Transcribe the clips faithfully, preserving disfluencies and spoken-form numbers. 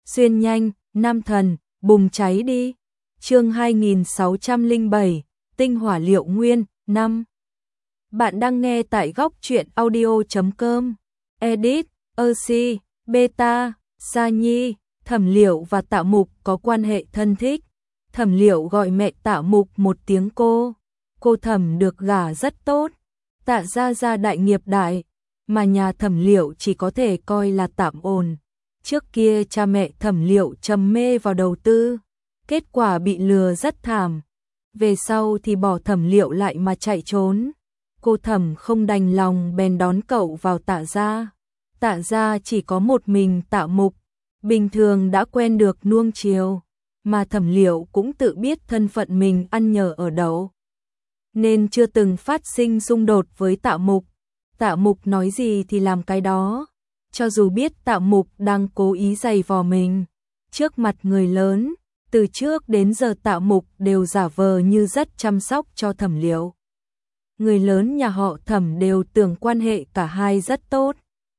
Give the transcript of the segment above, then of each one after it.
xuyên nhanh, nam thần, bùng cháy đi. Chương hai nghìn sáu trăm lẻ bảy, tinh hỏa liệu nguyên, năm. Bạn đang nghe tại góc truyện audio chấm com. Edit, Oxy, Beta, Sa Nhi, Thẩm Liệu và Tạ Mục có quan hệ thân thích. Thẩm Liệu gọi mẹ Tạ Mục một tiếng cô. Cô Thẩm được gả rất tốt. Tạ gia gia đại nghiệp đại, mà nhà Thẩm Liệu chỉ có thể coi là tạm ổn. Trước kia cha mẹ Thẩm Liệu trầm mê vào đầu tư, kết quả bị lừa rất thảm. Về sau thì bỏ Thẩm Liệu lại mà chạy trốn. Cô Thẩm không đành lòng bèn đón cậu vào Tạ gia. Tạ gia chỉ có một mình Tạ Mục, bình thường đã quen được nuông chiều, mà Thẩm Liệu cũng tự biết thân phận mình ăn nhờ ở đậu, nên chưa từng phát sinh xung đột với Tạ Mục. Tạ Mục nói gì thì làm cái đó, cho dù biết Tạ Mục đang cố ý giày vò mình. Trước mặt người lớn, từ trước đến giờ Tạ Mục đều giả vờ như rất chăm sóc cho Thẩm Liệu. Người lớn nhà họ Thẩm đều tưởng quan hệ cả hai rất tốt.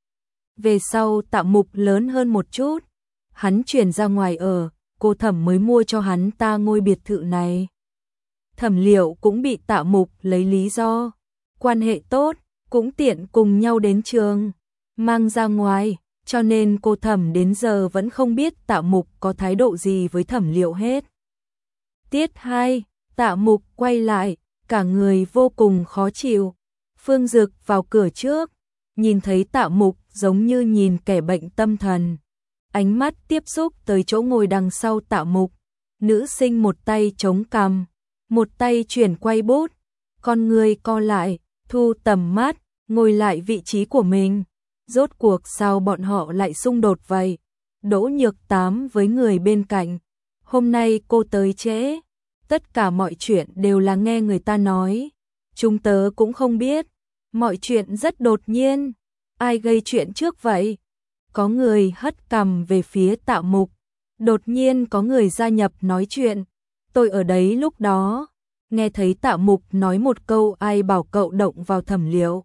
Về sau Tạ Mục lớn hơn một chút, hắn chuyển ra ngoài ở, cô Thẩm mới mua cho hắn ta ngôi biệt thự này. Thẩm Liệu cũng bị Tạ Mục lấy lý do quan hệ tốt, cũng tiện cùng nhau đến trường, mang ra ngoài, cho nên cô Thẩm đến giờ vẫn không biết Tạ Mục có thái độ gì với Thẩm Liệu hết. Tiết hai, Tạ Mục quay lại, cả người vô cùng khó chịu. Phương Dực vào cửa trước, nhìn thấy Tạ Mục giống như nhìn kẻ bệnh tâm thần. Ánh mắt tiếp xúc tới chỗ ngồi đằng sau Tạ Mục. Nữ sinh một tay chống cằm, một tay chuyển quay bút, con người co lại, thu tầm mắt, ngồi lại vị trí của mình. Rốt cuộc sao bọn họ lại xung đột vậy? Đỗ Nhược Tám với người bên cạnh. Hôm nay cô tới trễ, tất cả mọi chuyện đều là nghe người ta nói. Chúng tớ cũng không biết, mọi chuyện rất đột nhiên. Ai gây chuyện trước vậy? Có người hất cằm về phía Tạ Mục. Đột nhiên có người gia nhập nói chuyện. Tôi ở đấy lúc đó, nghe thấy Tạ Mục nói một câu ai bảo cậu động vào Thẩm Liệu.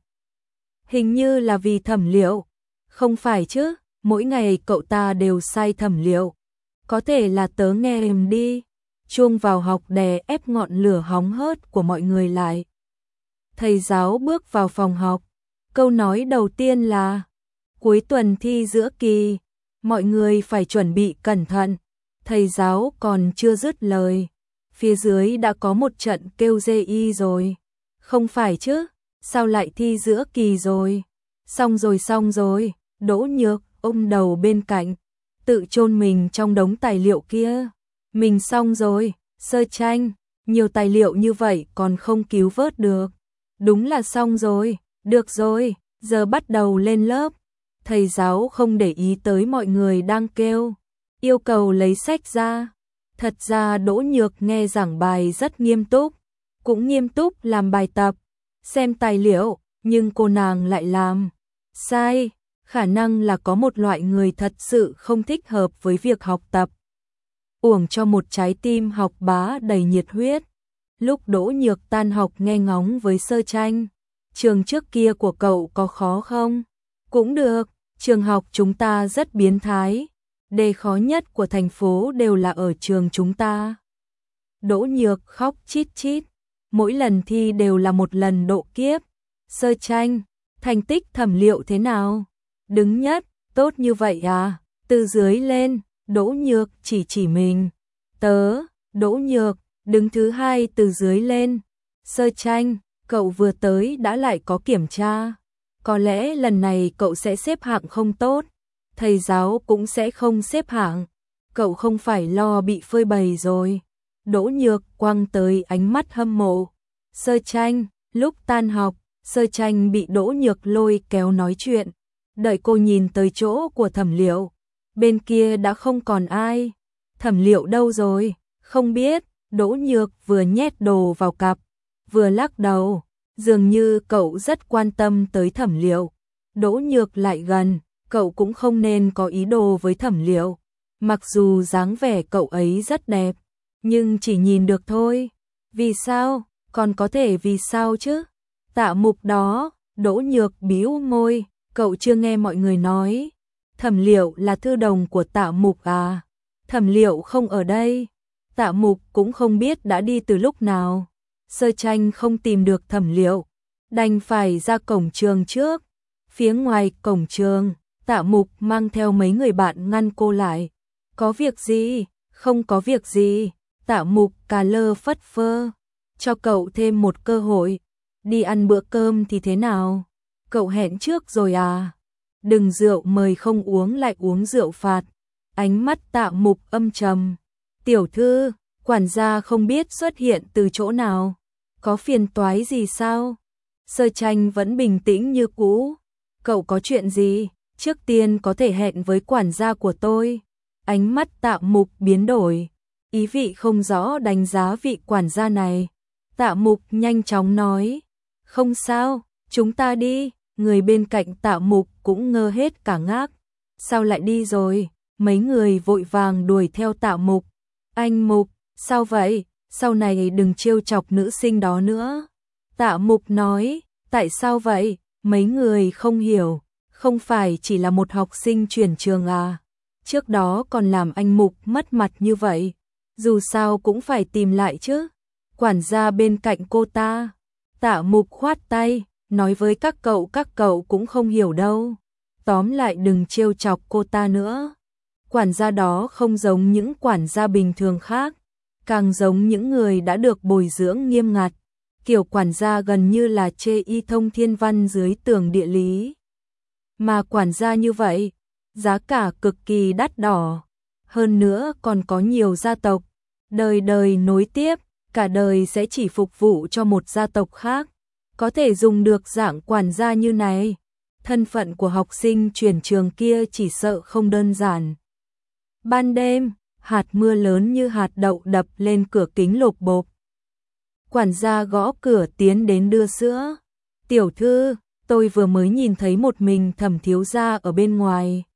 Hình như là vì Thẩm Liệu. Không phải chứ, mỗi ngày cậu ta đều sai Thẩm Liệu. Có thể là tớ nghe em đi. Chuông vào học đè ép ngọn lửa hóng hớt của mọi người lại. Thầy giáo bước vào phòng học. Câu nói đầu tiên là: cuối tuần thi giữa kỳ, mọi người phải chuẩn bị cẩn thận. Thầy giáo còn chưa dứt lời, phía dưới đã có một trận kêu dê y rồi. Không phải chứ, sao lại thi giữa kỳ rồi? Xong rồi xong rồi. Đỗ Nhược ôm đầu bên cạnh, tự chôn mình trong đống tài liệu kia. Mình xong rồi, Sơ Tranh, nhiều tài liệu như vậy còn không cứu vớt được. Đúng là xong rồi, được rồi, giờ bắt đầu lên lớp. Thầy giáo không để ý tới mọi người đang kêu, yêu cầu lấy sách ra. Thật ra Đỗ Nhược nghe giảng bài rất nghiêm túc, cũng nghiêm túc làm bài tập, xem tài liệu, nhưng cô nàng lại làm sai. Khả năng là có một loại người thật sự không thích hợp với việc học tập. Uổng cho một trái tim học bá đầy nhiệt huyết. Lúc Đỗ Nhược tan học nghe ngóng với Sơ Tranh, trường trước kia của cậu có khó không? Cũng được, trường học chúng ta rất biến thái. Đề khó nhất của thành phố đều là ở trường chúng ta. Đỗ Nhược khóc chít chít, mỗi lần thi đều là một lần độ kiếp. Sơ Tranh, thành tích Thẩm Liệu thế nào? Đứng nhất, tốt như vậy à? Từ dưới lên, Đỗ Nhược chỉ chỉ mình. Tớ, Đỗ Nhược, đứng thứ hai từ dưới lên. Sơ Tranh, cậu vừa tới đã lại có kiểm tra. Có lẽ lần này cậu sẽ xếp hạng không tốt. Thầy giáo cũng sẽ không xếp hạng. Cậu không phải lo bị phơi bày rồi. Đỗ Nhược quăng tới ánh mắt hâm mộ. Sơ Tranh, lúc tan học, Sơ Tranh bị Đỗ Nhược lôi kéo nói chuyện. Đợi cô nhìn tới chỗ của Thẩm Liệu, bên kia đã không còn ai. Thẩm Liệu đâu rồi? Không biết. Đỗ Nhược vừa nhét đồ vào cặp, vừa lắc đầu. Dường như cậu rất quan tâm tới Thẩm Liệu. Đỗ Nhược lại gần, cậu cũng không nên có ý đồ với Thẩm Liệu. Mặc dù dáng vẻ cậu ấy rất đẹp, nhưng chỉ nhìn được thôi. Vì sao? Còn có thể vì sao chứ? Tạ Mục đó. Đỗ Nhược bĩu môi. Cậu chưa nghe mọi người nói, Thẩm Liệu là thư đồng của Tạ Mục à? Thẩm Liệu không ở đây. Tạ Mục cũng không biết đã đi từ lúc nào. Sơ Tranh không tìm được Thẩm Liệu, đành phải ra cổng trường trước. Phía ngoài cổng trường, Tạ Mục mang theo mấy người bạn ngăn cô lại. Có việc gì? Không có việc gì. Tạ Mục cà lơ phất phơ. Cho cậu thêm một cơ hội. Đi ăn bữa cơm thì thế nào? Cậu hẹn trước rồi à? Đừng rượu mời không uống lại uống rượu phạt. Ánh mắt Tạ Mục âm trầm. Tiểu thư, quản gia không biết xuất hiện từ chỗ nào. Có phiền toái gì sao? Sơ Tranh vẫn bình tĩnh như cũ. Cậu có chuyện gì? Trước tiên có thể hẹn với quản gia của tôi. Ánh mắt Tạ Mục biến đổi. Ý vị không rõ đánh giá vị quản gia này. Tạ Mục nhanh chóng nói. Không sao, chúng ta đi. Người bên cạnh Tạ Mục cũng ngơ hết cả ngác. Sao lại đi rồi? Mấy người vội vàng đuổi theo Tạ Mục. Anh Mục, sao vậy? Sau này đừng trêu chọc nữ sinh đó nữa. Tạ Mục nói. Tại sao vậy? Mấy người không hiểu. Không phải chỉ là một học sinh chuyển trường à? Trước đó còn làm anh Mục mất mặt như vậy. Dù sao cũng phải tìm lại chứ. Quản gia bên cạnh cô ta. Tạ Mục khoát tay, nói với các cậu các cậu cũng không hiểu đâu. Tóm lại đừng trêu chọc cô ta nữa. Quản gia đó không giống những quản gia bình thường khác, càng giống những người đã được bồi dưỡng nghiêm ngặt. Kiểu quản gia gần như là chê y thông thiên văn dưới tường địa lý. Mà quản gia như vậy, giá cả cực kỳ đắt đỏ. Hơn nữa còn có nhiều gia tộc, đời đời nối tiếp, cả đời sẽ chỉ phục vụ cho một gia tộc khác. Có thể dùng được dạng quản gia như này, thân phận của học sinh chuyển trường kia chỉ sợ không đơn giản. Ban đêm, hạt mưa lớn như hạt đậu đập lên cửa kính lộp bộp. Quản gia gõ cửa tiến đến đưa sữa. Tiểu thư, tôi vừa mới nhìn thấy một mình Thẩm thiếu gia ở bên ngoài.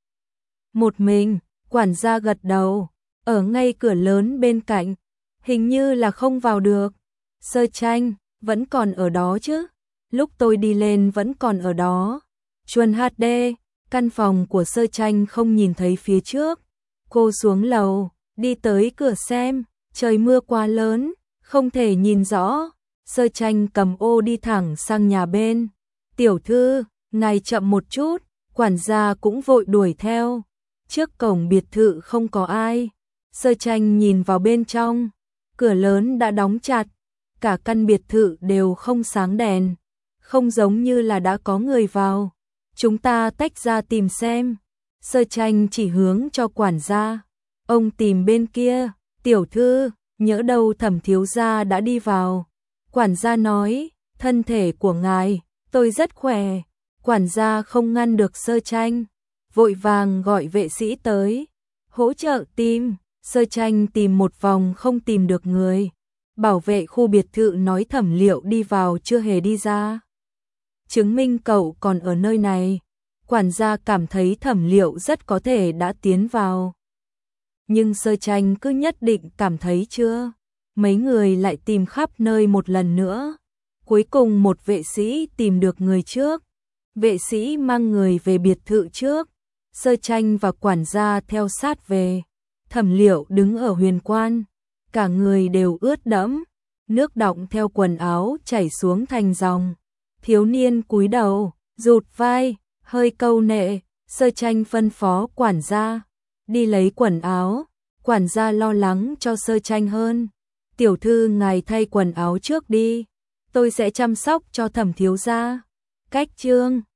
Một mình, quản gia gật đầu, ở ngay cửa lớn bên cạnh, hình như là không vào được. Sơ Tranh, vẫn còn ở đó chứ? Lúc tôi đi lên vẫn còn ở đó. Chuân hát đê, căn phòng của Sơ Tranh không nhìn thấy phía trước. Cô xuống lầu, đi tới cửa xem, trời mưa quá lớn, không thể nhìn rõ. Sơ Tranh cầm ô đi thẳng sang nhà bên. Tiểu thư, ngài chậm một chút. Quản gia cũng vội đuổi theo. Trước cổng biệt thự không có ai. Sơ Tranh nhìn vào bên trong, cửa lớn đã đóng chặt, cả căn biệt thự đều không sáng đèn, không giống như là đã có người vào. Chúng ta tách ra tìm xem. Sơ Tranh chỉ hướng cho quản gia. Ông tìm bên kia. Tiểu thư, nhỡ đâu Thẩm thiếu gia đã đi vào. Quản gia nói, thân thể của ngài, tôi rất khỏe. Quản gia không ngăn được Sơ Tranh, vội vàng gọi vệ sĩ tới, hỗ trợ tìm. Sơ Tranh tìm một vòng không tìm được người. Bảo vệ khu biệt thự nói Thẩm Liệu đi vào chưa hề đi ra. Chứng minh cậu còn ở nơi này. Quản gia cảm thấy Thẩm Liệu rất có thể đã tiến vào. Nhưng Sơ Tranh cứ nhất định cảm thấy chưa. Mấy người lại tìm khắp nơi một lần nữa. Cuối cùng một vệ sĩ tìm được người trước. Vệ sĩ mang người về biệt thự trước. Sơ Tranh và quản gia theo sát về. Thẩm Liệu đứng ở huyền quan, cả người đều ướt đẫm, nước đọng theo quần áo chảy xuống thành dòng. Thiếu niên cúi đầu, rụt vai, hơi câu nệ. Sơ Tranh phân phó quản gia đi lấy quần áo. Quản gia lo lắng cho Sơ Tranh hơn. Tiểu thư ngài thay quần áo trước đi, tôi sẽ chăm sóc cho Thẩm thiếu gia. Cách chương